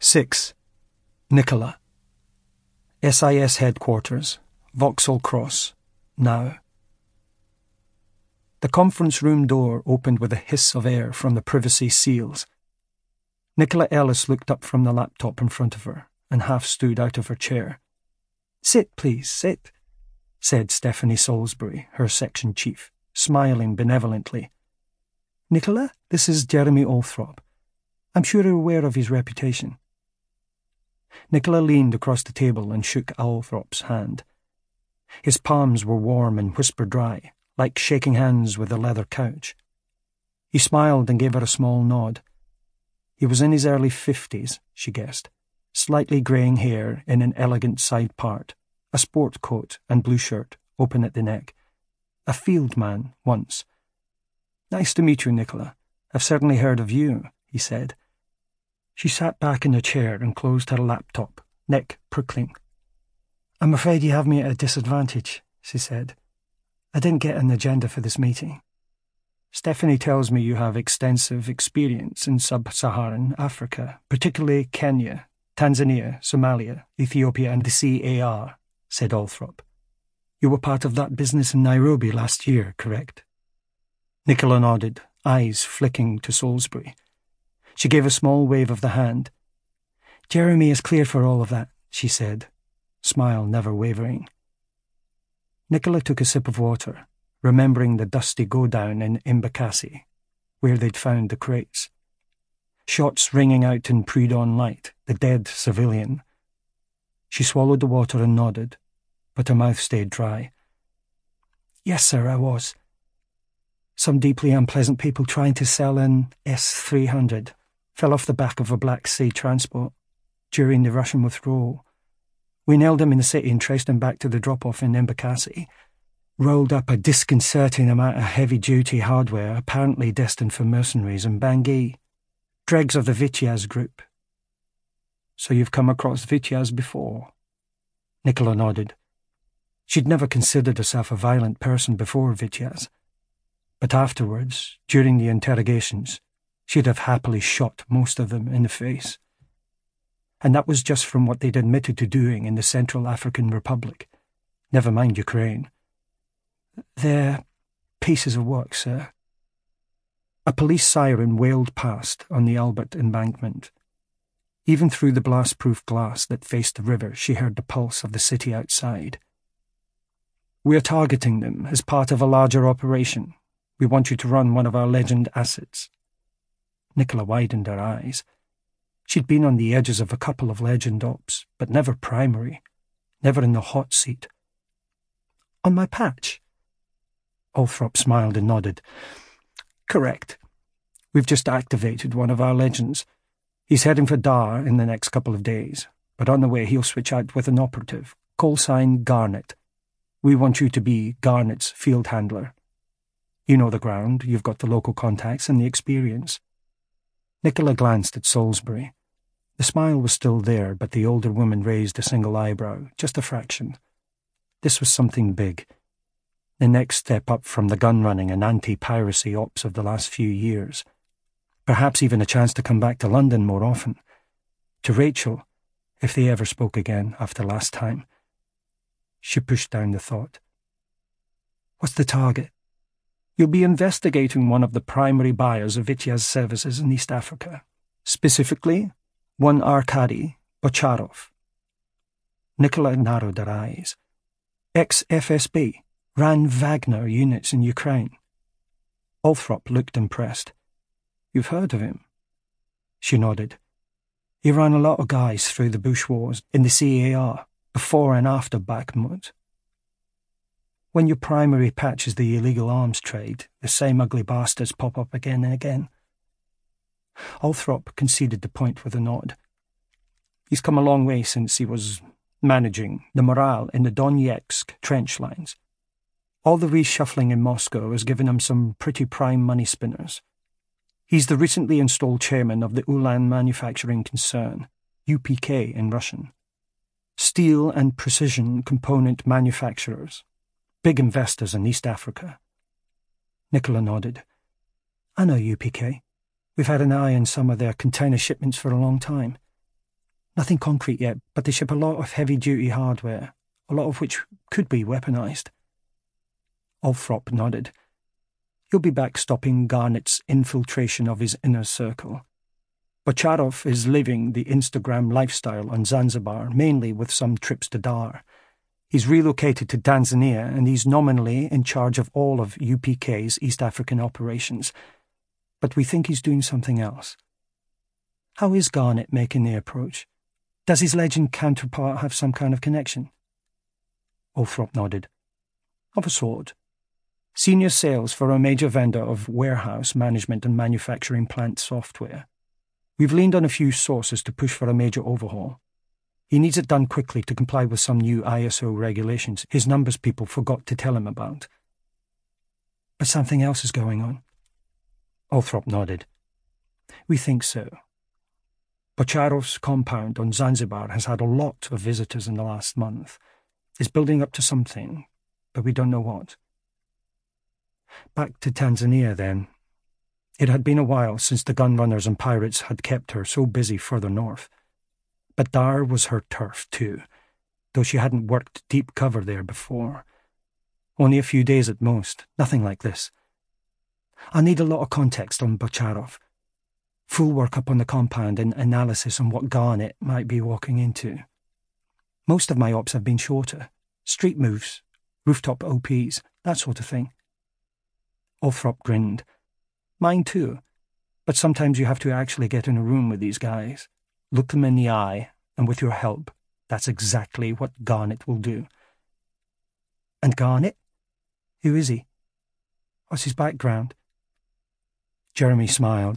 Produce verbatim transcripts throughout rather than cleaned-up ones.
Six. Nicola. S I S Headquarters, Vauxhall Cross, now. The conference room door opened with a hiss of air from the privacy seals. Nicola Ellis looked up from the laptop in front of her and half stood out of her chair. "Sit, please, sit," said Stephanie Salisbury, her section chief, smiling benevolently. "Nicola, this is Jeremy Althorp. I'm sure you're aware of his reputation." Nicola leaned across the table and shook Althorp's hand. His palms were warm and whisper-dry, like shaking hands with a leather couch. He smiled and gave her a small nod. He was in his early fifties, she guessed, slightly greying hair in an elegant side part, a sport coat and blue shirt, open at the neck. A field man, once. "Nice to meet you, Nicola. I've certainly heard of you," he said. She sat back in her chair and closed her laptop, neck prickling. "I'm afraid you have me at a disadvantage," she said. "I didn't get an agenda for this meeting. Stephanie tells me you have extensive experience in sub-Saharan Africa, particularly Kenya, Tanzania, Somalia, Ethiopia and the C A R, said Althorp. "You were part of that business in Nairobi last year, correct?" Nicola nodded, eyes flicking to Salisbury. She gave a small wave of the hand. "Jeremy is clear for all of that," she said, smile never wavering. Nicola took a sip of water, remembering the dusty go-down in Embakasi, where they'd found the crates. Shots ringing out in pre-dawn light, the dead civilian. She swallowed the water and nodded, but her mouth stayed dry. "Yes, sir, I was. Some deeply unpleasant people trying to sell an S three hundred. Fell off the back of a Black Sea transport during the Russian withdrawal. We nailed him in the city and traced him back to the drop-off in Embakasi. Rolled up a disconcerting amount of heavy-duty hardware apparently destined for mercenaries in Bangui. Dregs of the Vityaz group." "So you've come across Vityaz before?" Nicola nodded. She'd never considered herself a violent person before Vityaz. But afterwards, during the interrogations, she'd have happily shot most of them in the face. And that was just from what they'd admitted to doing in the Central African Republic, never mind Ukraine. "They're pieces of work, sir." A police siren wailed past on the Albert embankment. Even through the blast-proof glass that faced the river, she heard the pulse of the city outside. "We're targeting them as part of a larger operation. We want you to run one of our Legend assets." Nicola widened her eyes. She'd been on the edges of a couple of Legend ops, but never primary, never in the hot seat. "On my patch?" Althorp smiled and nodded. "Correct. We've just activated one of our Legends. He's heading for Dar in the next couple of days, but on the way he'll switch out with an operative, call sign Garnet. We want you to be Garnet's field handler. You know the ground, you've got the local contacts and the experience." Nicola glanced at Salisbury. The smile was still there, but the older woman raised a single eyebrow, just a fraction. This was something big. The next step up from the gun-running and anti-piracy ops of the last few years. Perhaps even a chance to come back to London more often. To Rachel, if they ever spoke again after last time. She pushed down the thought. "What's the target?" "You'll be investigating one of the primary buyers of Vityaz services in East Africa. Specifically, one Arkady Bocharov." Nicola narrowed her eyes. "Ex-F S B, ran Wagner units in Ukraine." Althorp looked impressed. "You've heard of him?" She nodded. "He ran a lot of guys through the Bush Wars in the C A R, before and after Bakhmut. When your primary patch is the illegal arms trade, the same ugly bastards pop up again and again." Althorp conceded the point with a nod. "He's come a long way since he was managing the morale in the Donetsk trench lines. All the reshuffling in Moscow has given him some pretty prime money spinners. He's the recently installed chairman of the Ulan Manufacturing Concern, U P K in Russian. Steel and precision component manufacturers. Big investors in East Africa." Nicola nodded. "I know U P K. We've had an eye on some of their container shipments for a long time. Nothing concrete yet, but they ship a lot of heavy-duty hardware, a lot of which could be weaponized. Althorp nodded. You'll be back stopping Garnett's infiltration of his inner circle. Bocharov is living the Instagram lifestyle on Zanzibar, mainly with some trips to Dar. He's relocated to Tanzania, and he's nominally in charge of all of U P K's East African operations. But we think he's doing something else. How is Garnett making the approach? Does his legend counterpart have some kind of connection? Althorp nodded. Of a sort. Senior sales for a major vendor of warehouse management and manufacturing plant software. We've leaned on a few sources to push for a major overhaul. He needs it done quickly to comply with some new I S O regulations his numbers people forgot to tell him about. But something else is going on. Althorp nodded. We think so. Bocharov's compound on Zanzibar has had a lot of visitors in the last month. It's building up to something, but we don't know what. Back to Tanzania, then. It had been a while since the gunrunners and pirates had kept her so busy further north. But Dar was her turf, too, though she hadn't worked deep cover there before. Only a few days at most, nothing like this. I need a lot of context on Bocharov. Full workup on the compound and analysis on what Garnett might be walking into. Most of my ops have been shorter. Street moves, rooftop O Ps, that sort of thing. Althorp grinned. Mine too. But sometimes you have to actually get in a room with these guys, look them in the eye, and with your help, that's exactly what Garnett will do. And Garnett? Who is he? What's his background? Jeremy smiled.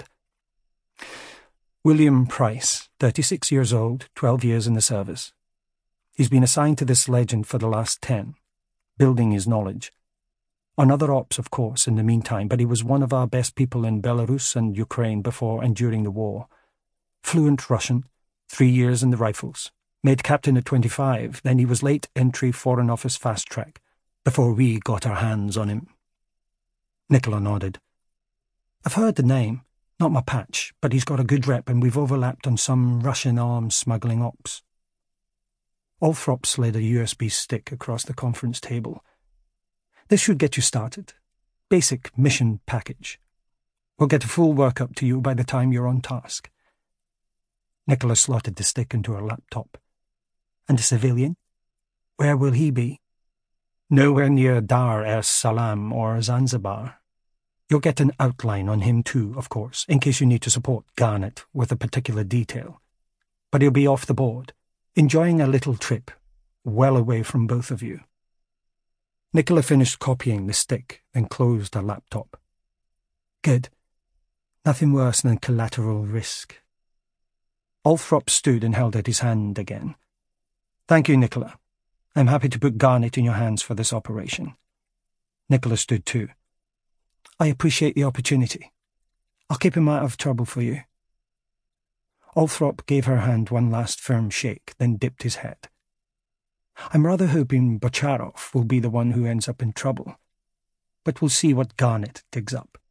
William Price, thirty-six years old, twelve years in the service. He's been assigned to this legend for the last ten, building his knowledge. On other ops, of course, in the meantime, but he was one of our best people in Belarus and Ukraine before and during the war. Fluent Russian, three years in the Rifles. Made captain at twenty-five, then he was late entry Foreign Office fast track, before we got our hands on him. Nicola nodded. I've heard the name. Not my patch, but he's got a good rep and we've overlapped on some Russian arms smuggling ops. Althorp slid a U S B stick across the conference table. This should get you started. Basic mission package. We'll get a full workup to you by the time you're on task. Nicola slotted the stick into her laptop. And a civilian? Where will he be? Nowhere near Dar es Salaam or Zanzibar. You'll get an outline on him too, of course, in case you need to support Garnett with a particular detail. But he'll be off the board, enjoying a little trip, well away from both of you. Nicola finished copying the stick, then closed her laptop. Good. Nothing worse than collateral risk. Althorp stood and held out his hand again. Thank you, Nicola. I'm happy to put Garnett in your hands for this operation. Nicola stood too. I appreciate the opportunity. I'll keep him out of trouble for you. Althorp gave her hand one last firm shake, then dipped his head. I'm rather hoping Bocharov will be the one who ends up in trouble, but we'll see what Garnett digs up.